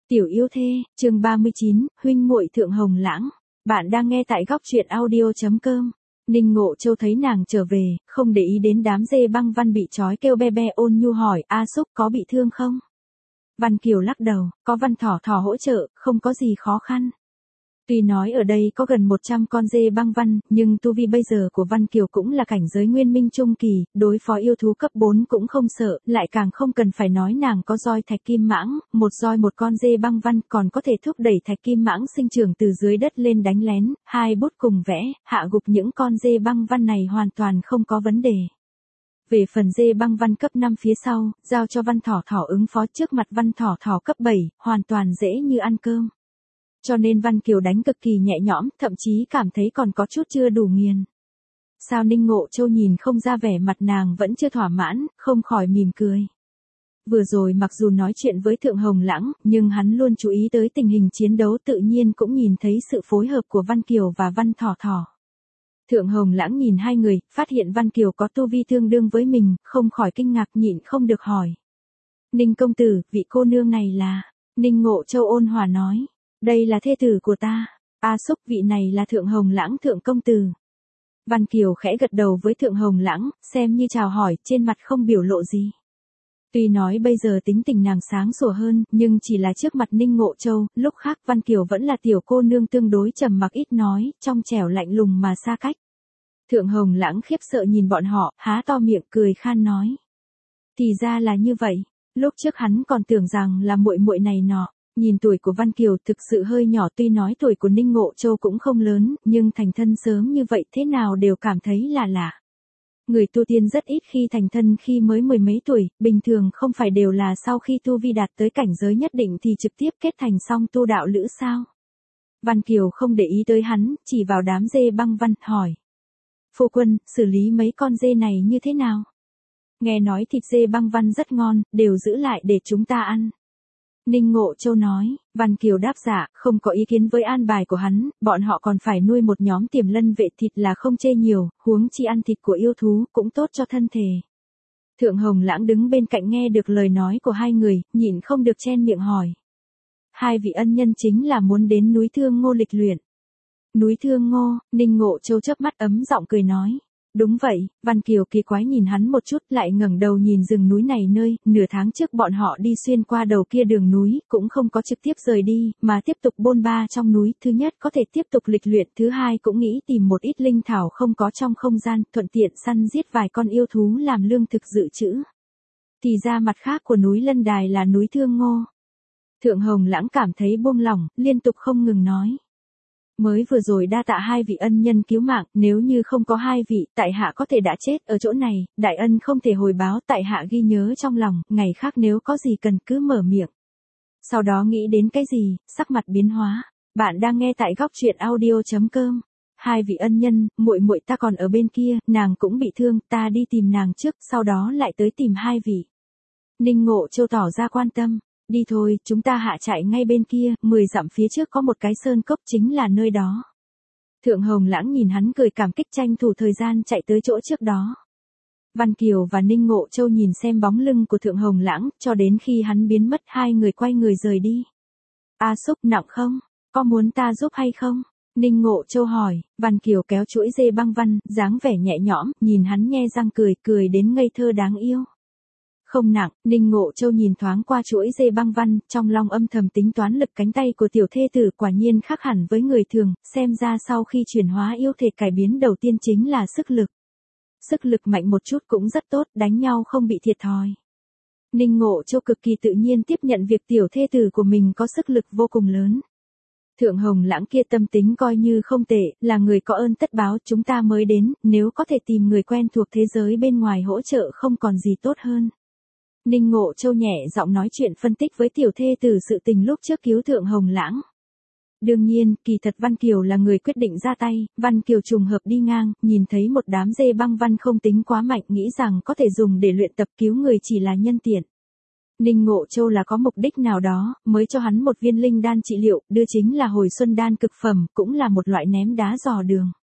Tiểu yêu thê, chương 39, huynh muội Thượng Hồng Lãng. Bạn đang nghe tại góc truyện audio.com. Ninh Ngộ Châu thấy nàng trở về, không để ý đến đám dê băng văn bị trói kêu be be, ôn nhu hỏi, A Xúc có bị thương không? Văn Kiều lắc đầu, có Văn Thỏ Thỏ hỗ trợ, không có gì khó khăn. Tuy nói ở đây có gần 100 con dê băng văn, nhưng tu vi bây giờ của Văn Kiều cũng là cảnh giới nguyên minh trung kỳ, đối phó yêu thú cấp 4 cũng không sợ, lại càng không cần phải nói nàng có roi thạch kim mãng, một roi một con dê băng văn còn có thể thúc đẩy thạch kim mãng sinh trưởng từ dưới đất lên đánh lén, hai bút cùng vẽ, hạ gục những con dê băng văn này hoàn toàn không có vấn đề. Về phần dê băng văn cấp 5 phía sau, giao cho Văn Thỏ Thỏ ứng phó, trước mặt Văn Thỏ Thỏ cấp 7, hoàn toàn dễ như ăn cơm. Cho nên Văn Kiều đánh cực kỳ nhẹ nhõm, thậm chí cảm thấy còn có chút chưa đủ nghiền. Sao Ninh Ngộ Châu nhìn không ra vẻ mặt nàng vẫn chưa thỏa mãn, không khỏi mỉm cười. Vừa rồi mặc dù nói chuyện với Thượng Hồng Lãng, nhưng hắn luôn chú ý tới tình hình chiến đấu, tự nhiên cũng nhìn thấy sự phối hợp của Văn Kiều và Văn Thỏ Thỏ. Thượng Hồng Lãng nhìn hai người, phát hiện Văn Kiều có tu vi tương đương với mình, không khỏi kinh ngạc, nhịn không được hỏi. Ninh công tử, vị cô nương này là... Ninh Ngộ Châu ôn hòa nói. Đây là thê tử của ta. A Xúc, vị này là Thượng Hồng Lãng thượng công tử. Văn Kiều khẽ gật đầu với Thượng Hồng Lãng, xem như chào hỏi, trên mặt không biểu lộ gì. Tuy nói bây giờ tính tình nàng sáng sủa hơn, nhưng chỉ là trước mặt Ninh Ngộ Châu, lúc khác Văn Kiều vẫn là tiểu cô nương tương đối trầm mặc ít nói, trong trẻo lạnh lùng mà xa cách. Thượng Hồng Lãng khiếp sợ nhìn bọn họ, há to miệng cười khan nói. Thì ra là như vậy, lúc trước hắn còn tưởng rằng là muội muội này nọ. Nhìn tuổi của Văn Kiều thực sự hơi nhỏ, tuy nói tuổi của Ninh Ngộ Châu cũng không lớn, nhưng thành thân sớm như vậy thế nào đều cảm thấy là lạ. Người tu tiên rất ít khi thành thân khi mới mười mấy tuổi, bình thường không phải đều là sau khi tu vi đạt tới cảnh giới nhất định thì trực tiếp kết thành song tu đạo lữ sao? Văn Kiều không để ý tới hắn, chỉ vào đám dê băng văn, hỏi. Phu quân, xử lý mấy con dê này như thế nào? Nghe nói thịt dê băng văn rất ngon, đều giữ lại để chúng ta ăn. Ninh Ngộ Châu nói, Văn Kiều đáp dạ, không có ý kiến với an bài của hắn, bọn họ còn phải nuôi một nhóm tiềm lân vệ, thịt là không chê nhiều, huống chi ăn thịt của yêu thú, cũng tốt cho thân thể. Thượng Hồng Lãng đứng bên cạnh nghe được lời nói của hai người, nhịn không được chen miệng hỏi. Hai vị ân nhân chính là muốn đến núi Thương Ngô lịch luyện. Núi Thương Ngô, Ninh Ngộ Châu chớp mắt ấm giọng cười nói. Đúng vậy, Văn Kiều kỳ quái nhìn hắn một chút, lại ngẩng đầu nhìn rừng núi này, nơi nửa tháng trước bọn họ đi xuyên qua đầu kia đường núi, cũng không có trực tiếp rời đi, mà tiếp tục bôn ba trong núi, thứ nhất có thể tiếp tục lịch luyện, thứ hai cũng nghĩ tìm một ít linh thảo không có trong không gian, thuận tiện săn giết vài con yêu thú làm lương thực dự trữ. Thì ra mặt khác của núi Lân Đài là núi Thương Ngô. Thượng Hồng Lãng cảm thấy buông lỏng, liên tục không ngừng nói. Mới vừa rồi đa tạ hai vị ân nhân cứu mạng, nếu như không có hai vị, tại hạ có thể đã chết ở chỗ này, đại ân không thể hồi báo, tại hạ ghi nhớ trong lòng, ngày khác nếu có gì cần cứ mở miệng. Sau đó nghĩ đến cái gì, sắc mặt biến hóa. Bạn đang nghe tại góc truyện audio.com. Hai vị ân nhân, muội muội ta còn ở bên kia, nàng cũng bị thương, ta đi tìm nàng trước, sau đó lại tới tìm hai vị. Ninh Ngộ Châu tỏ ra quan tâm. Đi thôi, chúng ta hạ trại ngay bên kia, 10 dặm phía trước có một cái sơn cốc, chính là nơi đó. Thượng Hồng Lãng nhìn hắn cười cảm kích, tranh thủ thời gian chạy tới chỗ trước đó. Văn Kiều và Ninh Ngộ Châu nhìn xem bóng lưng của Thượng Hồng Lãng, cho đến khi hắn biến mất hai người quay người rời đi. A Xúc, nặng không? Có muốn ta giúp hay không? Ninh Ngộ Châu hỏi. Văn Kiều kéo chuỗi dê băng văn, dáng vẻ nhẹ nhõm, nhìn hắn nhe răng cười, cười đến ngây thơ đáng yêu. Không nặng, Ninh Ngộ Châu nhìn thoáng qua chuỗi dê băng văn, trong lòng âm thầm tính toán lực cánh tay của tiểu thê tử quả nhiên khác hẳn với người thường, xem ra sau khi chuyển hóa yêu thể cải biến đầu tiên chính là sức lực. Sức lực mạnh một chút cũng rất tốt, đánh nhau không bị thiệt thòi. Ninh Ngộ Châu cực kỳ tự nhiên tiếp nhận việc tiểu thê tử của mình có sức lực vô cùng lớn. Thượng Hồng Lãng kia tâm tính coi như không tệ, là người có ơn tất báo, chúng ta mới đến, nếu có thể tìm người quen thuộc thế giới bên ngoài hỗ trợ không còn gì tốt hơn. Ninh Ngộ Châu nhẹ giọng nói chuyện phân tích với tiểu thê tử sự tình lúc trước cứu Thượng Hồng Lãng. Đương nhiên, kỳ thật Văn Kiều là người quyết định ra tay, Văn Kiều trùng hợp đi ngang, nhìn thấy một đám dê băng văn không tính quá mạnh, nghĩ rằng có thể dùng để luyện tập, cứu người chỉ là nhân tiện. Ninh Ngộ Châu là có mục đích nào đó, mới cho hắn một viên linh đan trị liệu, đưa chính là hồi xuân đan cực phẩm, cũng là một loại ném đá dò đường.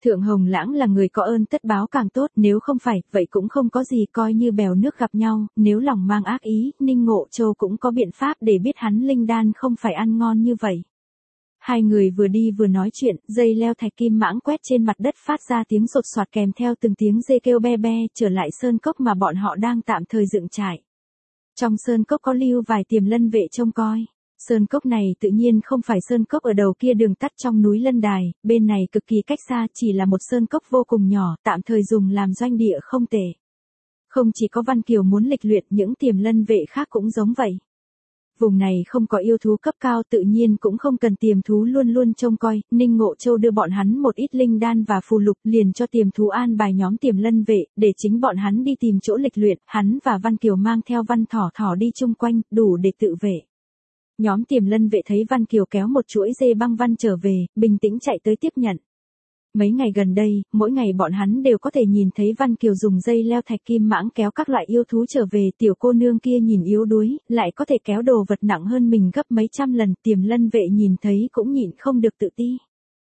Thượng Hồng Lãng là người có ơn tất báo càng tốt, nếu không phải, vậy cũng không có gì, coi như bèo nước gặp nhau, nếu lòng mang ác ý, Ninh Ngộ Châu cũng có biện pháp để biết hắn linh đan không phải ăn ngon như vậy. Hai người vừa đi vừa nói chuyện, dây leo thạch kim mãng quét trên mặt đất phát ra tiếng sột soạt kèm theo từng tiếng dê kêu be be, trở lại sơn cốc mà bọn họ đang tạm thời dựng trại. Trong sơn cốc có lưu vài tiềm lân vệ trông coi. Sơn cốc này tự nhiên không phải sơn cốc ở đầu kia đường tắt trong núi Lân Đài, bên này cực kỳ cách xa, chỉ là một sơn cốc vô cùng nhỏ, tạm thời dùng làm doanh địa không tệ. Không chỉ có Văn Kiều muốn lịch luyện, những tiềm lân vệ khác cũng giống vậy. Vùng này không có yêu thú cấp cao, tự nhiên cũng không cần tiềm thú luôn luôn trông coi, Ninh Ngộ Châu đưa bọn hắn một ít linh đan và phù lục, liền cho tiềm thú an bài nhóm tiềm lân vệ, để chính bọn hắn đi tìm chỗ lịch luyện, hắn và Văn Kiều mang theo Văn Thỏ Thỏ đi chung quanh, đủ để tự vệ. Nhóm tiềm lân vệ thấy Văn Kiều kéo một chuỗi dê băng văn trở về, bình tĩnh chạy tới tiếp nhận. Mấy ngày gần đây, mỗi ngày bọn hắn đều có thể nhìn thấy Văn Kiều dùng dây leo thạch kim mãng kéo các loại yêu thú trở về, tiểu cô nương kia nhìn yếu đuối, lại có thể kéo đồ vật nặng hơn mình gấp mấy trăm lần, tiềm lân vệ nhìn thấy cũng nhịn không được tự ti.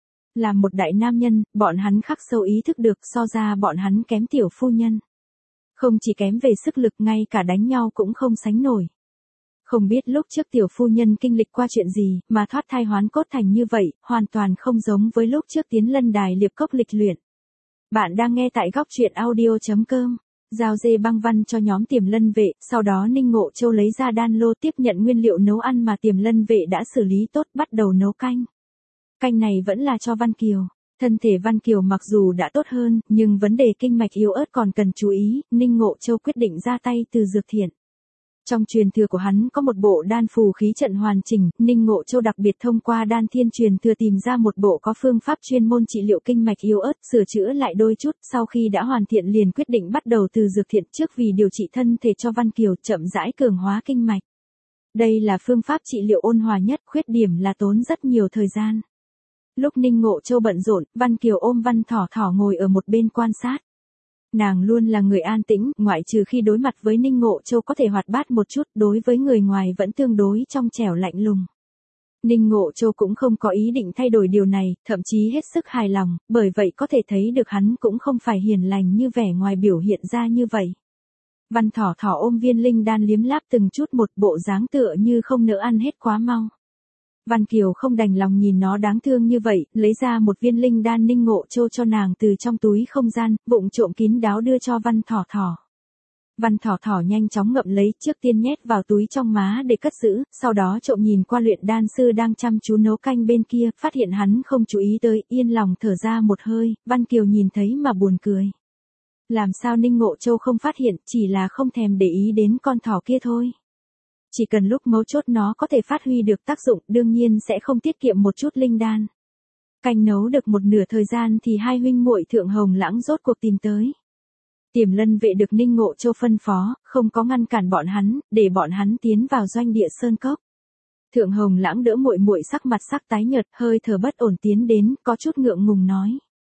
Làm một đại nam nhân, bọn hắn khắc sâu ý thức được, so ra bọn hắn kém tiểu phu nhân. Không chỉ kém về sức lực, ngay cả đánh nhau cũng không sánh nổi. Không biết lúc trước tiểu phu nhân kinh lịch qua chuyện gì, mà thoát thai hoán cốt thành như vậy, hoàn toàn không giống với lúc trước tiến Lân Đài liệp cốc lịch luyện. Bạn đang nghe tại góc truyện audio.com. Giao dê băng văn cho nhóm tiềm lân vệ, sau đó Ninh Ngộ Châu lấy ra đan lô tiếp nhận nguyên liệu nấu ăn mà tiềm lân vệ đã xử lý tốt, bắt đầu nấu canh. Canh này vẫn là cho Văn Kiều. Thân thể Văn Kiều mặc dù đã tốt hơn, nhưng vấn đề kinh mạch yếu ớt còn cần chú ý, Ninh Ngộ Châu quyết định ra tay từ dược thiện. Trong truyền thừa của hắn có một bộ đan phù khí trận hoàn chỉnh, Ninh Ngộ Châu đặc biệt thông qua đan thiên truyền thừa tìm ra một bộ có phương pháp chuyên môn trị liệu kinh mạch yếu ớt, sửa chữa lại đôi chút, sau khi đã hoàn thiện liền quyết định bắt đầu từ dược thiện trước vì điều trị thân thể cho Văn Kiều, chậm rãi cường hóa kinh mạch. Đây là phương pháp trị liệu ôn hòa nhất, khuyết điểm là tốn rất nhiều thời gian. Lúc Ninh Ngộ Châu bận rộn, Văn Kiều ôm Văn Thỏ Thỏ ngồi ở một bên quan sát. Nàng luôn là người an tĩnh, ngoại trừ khi đối mặt với Ninh Ngộ Châu có thể hoạt bát một chút, đối với người ngoài vẫn tương đối trong trẻo lạnh lùng. Ninh Ngộ Châu cũng không có ý định thay đổi điều này, thậm chí hết sức hài lòng, bởi vậy có thể thấy được hắn cũng không phải hiền lành như vẻ ngoài biểu hiện ra như vậy. Văn Thỏ Thỏ ôm viên linh đan liếm láp từng chút một, bộ dáng tựa như không nỡ ăn hết quá mau. Văn Kiều không đành lòng nhìn nó đáng thương như vậy, lấy ra một viên linh đan Ninh Ngộ Châu cho nàng từ trong túi không gian, vụng trộm kín đáo đưa cho Văn Thỏ Thỏ. Văn Thỏ Thỏ nhanh chóng ngậm lấy, trước tiên nhét vào túi trong má để cất giữ, sau đó trộm nhìn qua luyện đan sư đang chăm chú nấu canh bên kia, phát hiện hắn không chú ý tới, yên lòng thở ra một hơi, Văn Kiều nhìn thấy mà buồn cười. Làm sao Ninh Ngộ Châu không phát hiện, chỉ là không thèm để ý đến con thỏ kia thôi. Chỉ cần lúc mấu chốt nó có thể phát huy được tác dụng, đương nhiên sẽ không tiết kiệm một chút linh đan. Canh nấu được một nửa thời gian thì hai huynh muội Thượng Hồng Lãng rốt cuộc tìm tới. Tiềm lân vệ được Ninh Ngộ Châu phân phó, không có ngăn cản bọn hắn, để bọn hắn tiến vào doanh địa sơn cốc. Thượng Hồng Lãng đỡ muội muội sắc mặt sắc tái nhợt, hơi thở bất ổn tiến đến, có chút ngượng ngùng nói: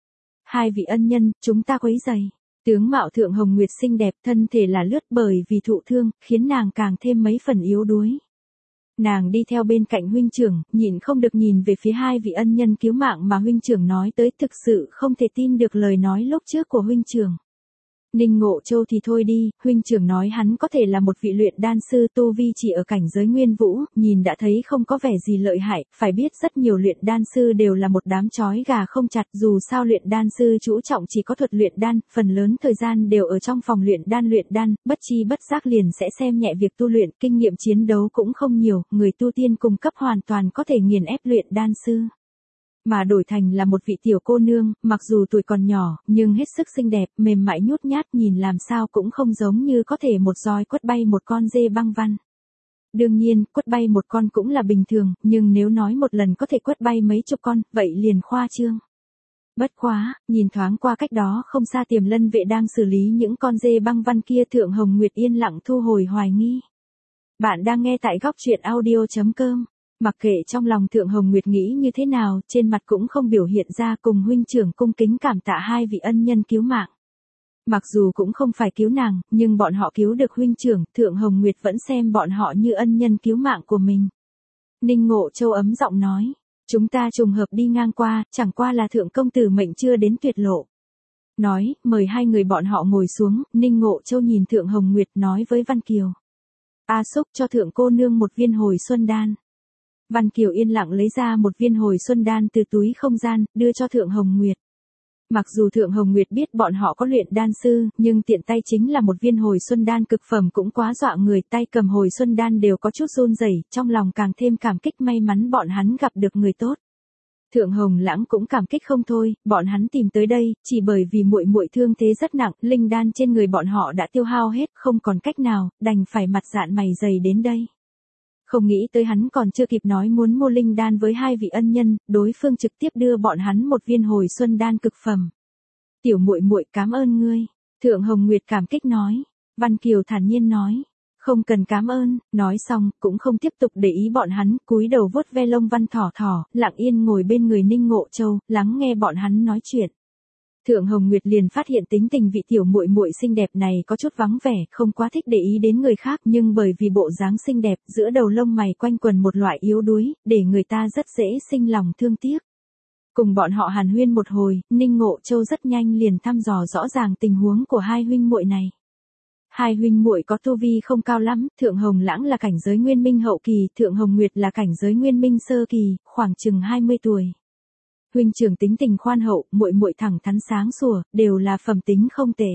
"Hai vị ân nhân, chúng ta quấy rầy." Tướng mạo Thượng Hồng Nguyệt xinh đẹp, thân thể là lướt bởi vì thụ thương, khiến nàng càng thêm mấy phần yếu đuối. Nàng đi theo bên cạnh huynh trưởng, nhịn không được nhìn về phía hai vị ân nhân cứu mạng mà huynh trưởng nói tới, thực sự không thể tin được lời nói lúc trước của huynh trưởng. Ninh Ngộ Châu thì thôi đi, huynh trưởng nói hắn có thể là một vị luyện đan sư, tu vi chỉ ở cảnh giới nguyên vũ, nhìn đã thấy không có vẻ gì lợi hại, phải biết rất nhiều luyện đan sư đều là một đám chói gà không chặt, dù sao luyện đan sư chú trọng chỉ có thuật luyện đan, phần lớn thời gian đều ở trong phòng luyện đan, bất chi bất giác liền sẽ xem nhẹ việc tu luyện, kinh nghiệm chiến đấu cũng không nhiều, người tu tiên cung cấp hoàn toàn có thể nghiền ép luyện đan sư. Mà đổi thành là một vị tiểu cô nương, mặc dù tuổi còn nhỏ, nhưng hết sức xinh đẹp, mềm mại nhút nhát, nhìn làm sao cũng không giống như có thể một roi quất bay một con dê băng văn. Đương nhiên, quất bay một con cũng là bình thường, nhưng nếu nói một lần có thể quất bay mấy chục con, vậy liền khoa trương. Bất quá, nhìn thoáng qua cách đó không xa tiềm lân vệ đang xử lý những con dê băng văn kia, Thượng Hồng Nguyệt yên lặng thu hồi hoài nghi. Bạn đang nghe tại góc truyện audio.com. Mặc kệ trong lòng Thượng Hồng Nguyệt nghĩ như thế nào, trên mặt cũng không biểu hiện ra, cùng huynh trưởng cung kính cảm tạ hai vị ân nhân cứu mạng. Mặc dù cũng không phải cứu nàng, nhưng bọn họ cứu được huynh trưởng, Thượng Hồng Nguyệt vẫn xem bọn họ như ân nhân cứu mạng của mình. Ninh Ngộ Châu ấm giọng nói: Chúng ta trùng hợp đi ngang qua, chẳng qua là thượng công tử mệnh chưa đến tuyệt lộ. Nói, mời hai người bọn họ ngồi xuống, Ninh Ngộ Châu nhìn Thượng Hồng Nguyệt nói với Văn Kiều. A Xúc cho thượng cô nương một viên hồi xuân đan. Văn Kiều yên lặng lấy ra một viên hồi xuân đan từ túi không gian, đưa cho Thượng Hồng Nguyệt. Mặc dù Thượng Hồng Nguyệt biết bọn họ có luyện đan sư, nhưng tiện tay chính là một viên hồi xuân đan cực phẩm cũng quá dọa người, tay cầm hồi xuân đan đều có chút run rẩy, trong lòng càng thêm cảm kích may mắn bọn hắn gặp được người tốt. Thượng Hồng Lãng cũng cảm kích không thôi, bọn hắn tìm tới đây, chỉ bởi vì muội muội thương thế rất nặng, linh đan trên người bọn họ đã tiêu hao hết, không còn cách nào, đành phải mặt dạn mày dày đến đây. Không nghĩ tới hắn còn chưa kịp nói muốn mua linh đan với hai vị ân nhân, đối phương trực tiếp đưa bọn hắn một viên hồi xuân đan cực phẩm. Tiểu muội muội cảm ơn ngươi. Thượng Hồng Nguyệt cảm kích nói. Văn Kiều thản nhiên nói. Không cần cảm ơn, nói xong, cũng không tiếp tục để ý bọn hắn, cúi đầu vuốt ve lông Văn Thỏ Thỏ, lặng yên ngồi bên người Ninh Ngộ Châu, lắng nghe bọn hắn nói chuyện. Thượng Hồng Nguyệt liền phát hiện tính tình vị tiểu muội muội xinh đẹp này có chút vắng vẻ, không quá thích để ý đến người khác, nhưng bởi vì bộ dáng xinh đẹp, giữa đầu lông mày quanh quần một loại yếu đuối, để người ta rất dễ sinh lòng thương tiếc. Cùng bọn họ hàn huyên một hồi, Ninh Ngộ Châu rất nhanh liền thăm dò rõ ràng tình huống của hai huynh muội này. Hai huynh muội có tu vi không cao lắm, Thượng Hồng Lãng là cảnh giới nguyên minh hậu kỳ, Thượng Hồng Nguyệt là cảnh giới nguyên minh sơ kỳ, khoảng chừng 20 tuổi. Huynh trưởng tính tình khoan hậu, muội muội thẳng thắn sáng sủa, đều là phẩm tính không tệ.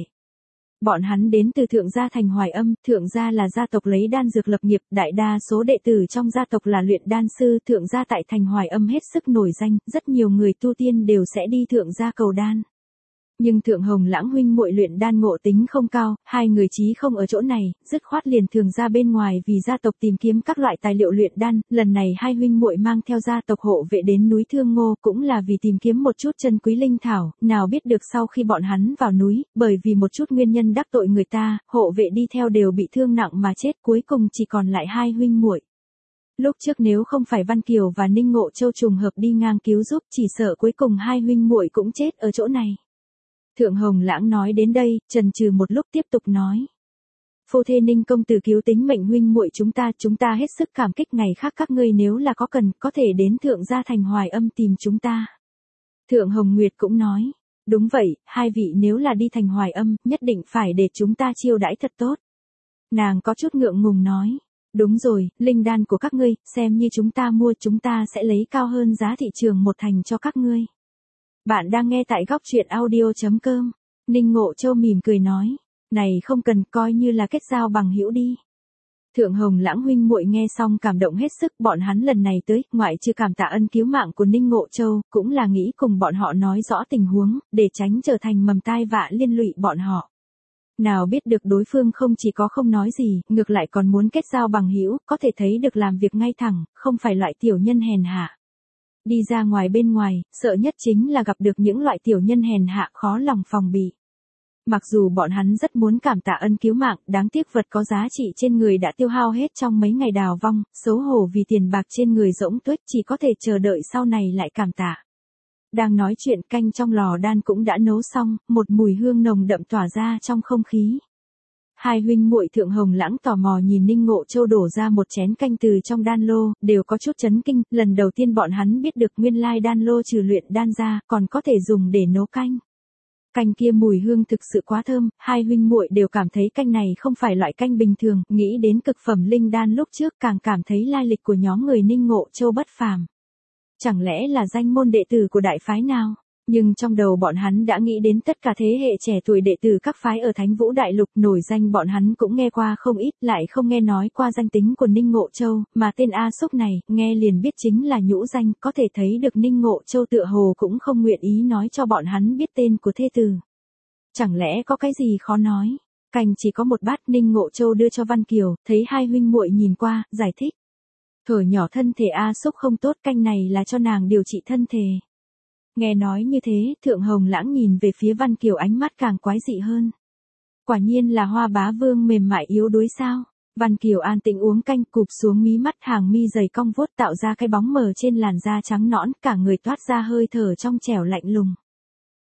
Bọn hắn đến từ Thượng gia thành Hoài Âm, Thượng gia là gia tộc lấy đan dược lập nghiệp, đại đa số đệ tử trong gia tộc là luyện đan sư, Thượng gia tại thành Hoài Âm hết sức nổi danh, rất nhiều người tu tiên đều sẽ đi Thượng gia cầu đan. Nhưng Thượng Hồng Lãng huynh muội luyện đan ngộ tính không cao, hai người chí không ở chỗ này, dứt khoát liền thường ra bên ngoài vì gia tộc tìm kiếm các loại tài liệu luyện đan, lần này hai huynh muội mang theo gia tộc hộ vệ đến núi Thương Ngô cũng là vì tìm kiếm một chút chân quý linh thảo, nào biết được sau khi bọn hắn vào núi, bởi vì một chút nguyên nhân đắc tội người ta, hộ vệ đi theo đều bị thương nặng mà chết, cuối cùng chỉ còn lại hai huynh muội. Lúc trước nếu không phải Văn Kiều và Ninh Ngộ Châu trùng hợp đi ngang cứu giúp, chỉ sợ cuối cùng hai huynh muội cũng chết ở chỗ này. Thượng Hồng Lãng nói đến đây, chần chừ một lúc tiếp tục nói. Phu thê Ninh công tử cứu tính mệnh huynh muội chúng ta hết sức cảm kích, ngày khác các ngươi nếu là có cần, có thể đến Thượng gia thành Hoài Âm tìm chúng ta. Thượng Hồng Nguyệt cũng nói. Đúng vậy, hai vị nếu là đi thành Hoài Âm, nhất định phải để chúng ta chiêu đãi thật tốt. Nàng có chút ngượng ngùng nói. Đúng rồi, linh đan của các ngươi, xem như chúng ta mua, chúng ta sẽ lấy cao hơn giá thị trường một thành cho các ngươi. Bạn đang nghe tại góc truyện audio.com. Ninh Ngộ Châu mỉm cười nói. Này không cần, coi như là kết giao bằng hữu đi. Thượng Hồng Lãng huynh muội nghe xong cảm động hết sức, bọn hắn lần này tới, ngoại trừ cảm tạ ân cứu mạng của Ninh Ngộ Châu, cũng là nghĩ cùng bọn họ nói rõ tình huống, để tránh trở thành mầm tai vạ liên lụy bọn họ. Nào biết được đối phương không chỉ có không nói gì, ngược lại còn muốn kết giao bằng hữu, có thể thấy được làm việc ngay thẳng, không phải loại tiểu nhân hèn hạ. Đi ra ngoài bên ngoài, sợ nhất chính là gặp được những loại tiểu nhân hèn hạ khó lòng phòng bị. Mặc dù bọn hắn rất muốn cảm tạ ân cứu mạng, đáng tiếc vật có giá trị trên người đã tiêu hao hết trong mấy ngày đào vong, xấu hổ vì tiền bạc trên người rỗng tuếch, chỉ có thể chờ đợi sau này lại cảm tạ. Đang nói chuyện, canh trong lò đan cũng đã nấu xong, một mùi hương nồng đậm tỏa ra trong không khí. Hai huynh muội Thượng Hồng Lãng tò mò nhìn Ninh Ngộ Châu đổ ra một chén canh từ trong đan lô, đều có chút chấn kinh, lần đầu tiên bọn hắn biết được nguyên lai đan lô trừ luyện đan ra, còn có thể dùng để nấu canh. Canh kia mùi hương thực sự quá thơm, hai huynh muội đều cảm thấy canh này không phải loại canh bình thường, nghĩ đến cực phẩm linh đan lúc trước càng cảm thấy lai lịch của nhóm người Ninh Ngộ Châu bất phàm. Chẳng lẽ là danh môn đệ tử của đại phái nào? Nhưng trong đầu bọn hắn đã nghĩ đến tất cả thế hệ trẻ tuổi đệ tử các phái ở Thánh Vũ Đại Lục, nổi danh bọn hắn cũng nghe qua không ít, lại không nghe nói qua danh tính của Ninh Ngộ Châu, mà tên A Xúc này, nghe liền biết chính là nhũ danh, có thể thấy được Ninh Ngộ Châu tựa hồ cũng không nguyện ý nói cho bọn hắn biết tên của thê tử. Chẳng lẽ có cái gì khó nói? Canh chỉ có một bát, Ninh Ngộ Châu đưa cho Văn Kiều, thấy hai huynh muội nhìn qua, giải thích. Thở nhỏ thân thể A Xúc không tốt, canh này là cho nàng điều trị thân thể. Nghe nói như thế, Thượng Hồng Lãng nhìn về phía Văn Kiều ánh mắt càng quái dị hơn. Quả nhiên là Hoa Bá Vương mềm mại yếu đuối sao? Văn Kiều an tĩnh uống canh, cụp xuống mí mắt, hàng mi dày cong vuốt tạo ra cái bóng mờ trên làn da trắng nõn, cả người toát ra hơi thở trong trẻo lạnh lùng.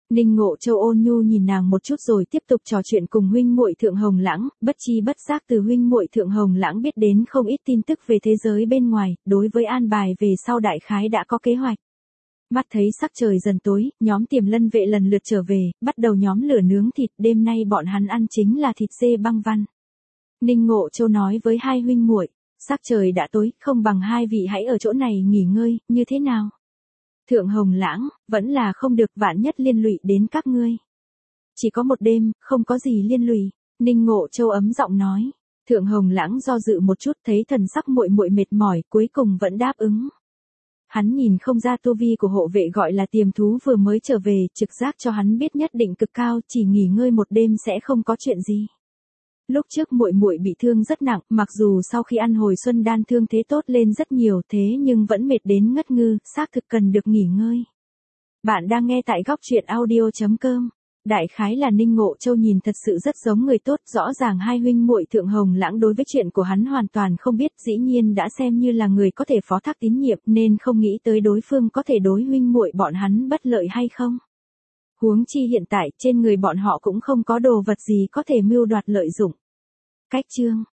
Ninh Ngộ Châu ôn nhu nhìn nàng một chút rồi tiếp tục trò chuyện cùng huynh muội Thượng Hồng Lãng, bất chi bất giác từ huynh muội Thượng Hồng Lãng biết đến không ít tin tức về thế giới bên ngoài, đối với an bài về sau đại khái đã có kế hoạch. Mắt thấy sắc trời dần tối, nhóm Tiềm Lân vệ lần lượt trở về, bắt đầu nhóm lửa nướng thịt, đêm nay bọn hắn ăn chính là thịt dê băng văn. Ninh Ngộ Châu nói với hai huynh muội, sắc trời đã tối, không bằng hai vị hãy ở chỗ này nghỉ ngơi, như thế nào? Thượng Hồng Lãng, vẫn là không được, vạn nhất liên lụy đến các ngươi. Chỉ có một đêm, không có gì liên lụy, Ninh Ngộ Châu ấm giọng nói. Thượng Hồng Lãng do dự một chút, thấy thần sắc muội muội mệt mỏi, cuối cùng vẫn đáp ứng. Hắn nhìn không ra tu vi của hộ vệ gọi là Tiềm Thú vừa mới trở về, trực giác cho hắn biết nhất định cực cao, chỉ nghỉ ngơi một đêm sẽ không có chuyện gì. Lúc trước muội muội bị thương rất nặng, mặc dù sau khi ăn hồi xuân đan thương thế tốt lên rất nhiều, thế nhưng vẫn mệt đến ngất ngư, xác thực cần được nghỉ ngơi. Bạn đang nghe tại góc truyện audio.com. Đại khái là Ninh Ngộ Châu nhìn thật sự rất giống người tốt, rõ ràng hai huynh muội Thượng Hồng Lãng đối với chuyện của hắn hoàn toàn không biết, dĩ nhiên đã xem như là người có thể phó thác tín nhiệm, nên không nghĩ tới đối phương có thể đối huynh muội bọn hắn bất lợi hay không. Huống chi hiện tại trên người bọn họ cũng không có đồ vật gì có thể mưu đoạt lợi dụng. Cách chương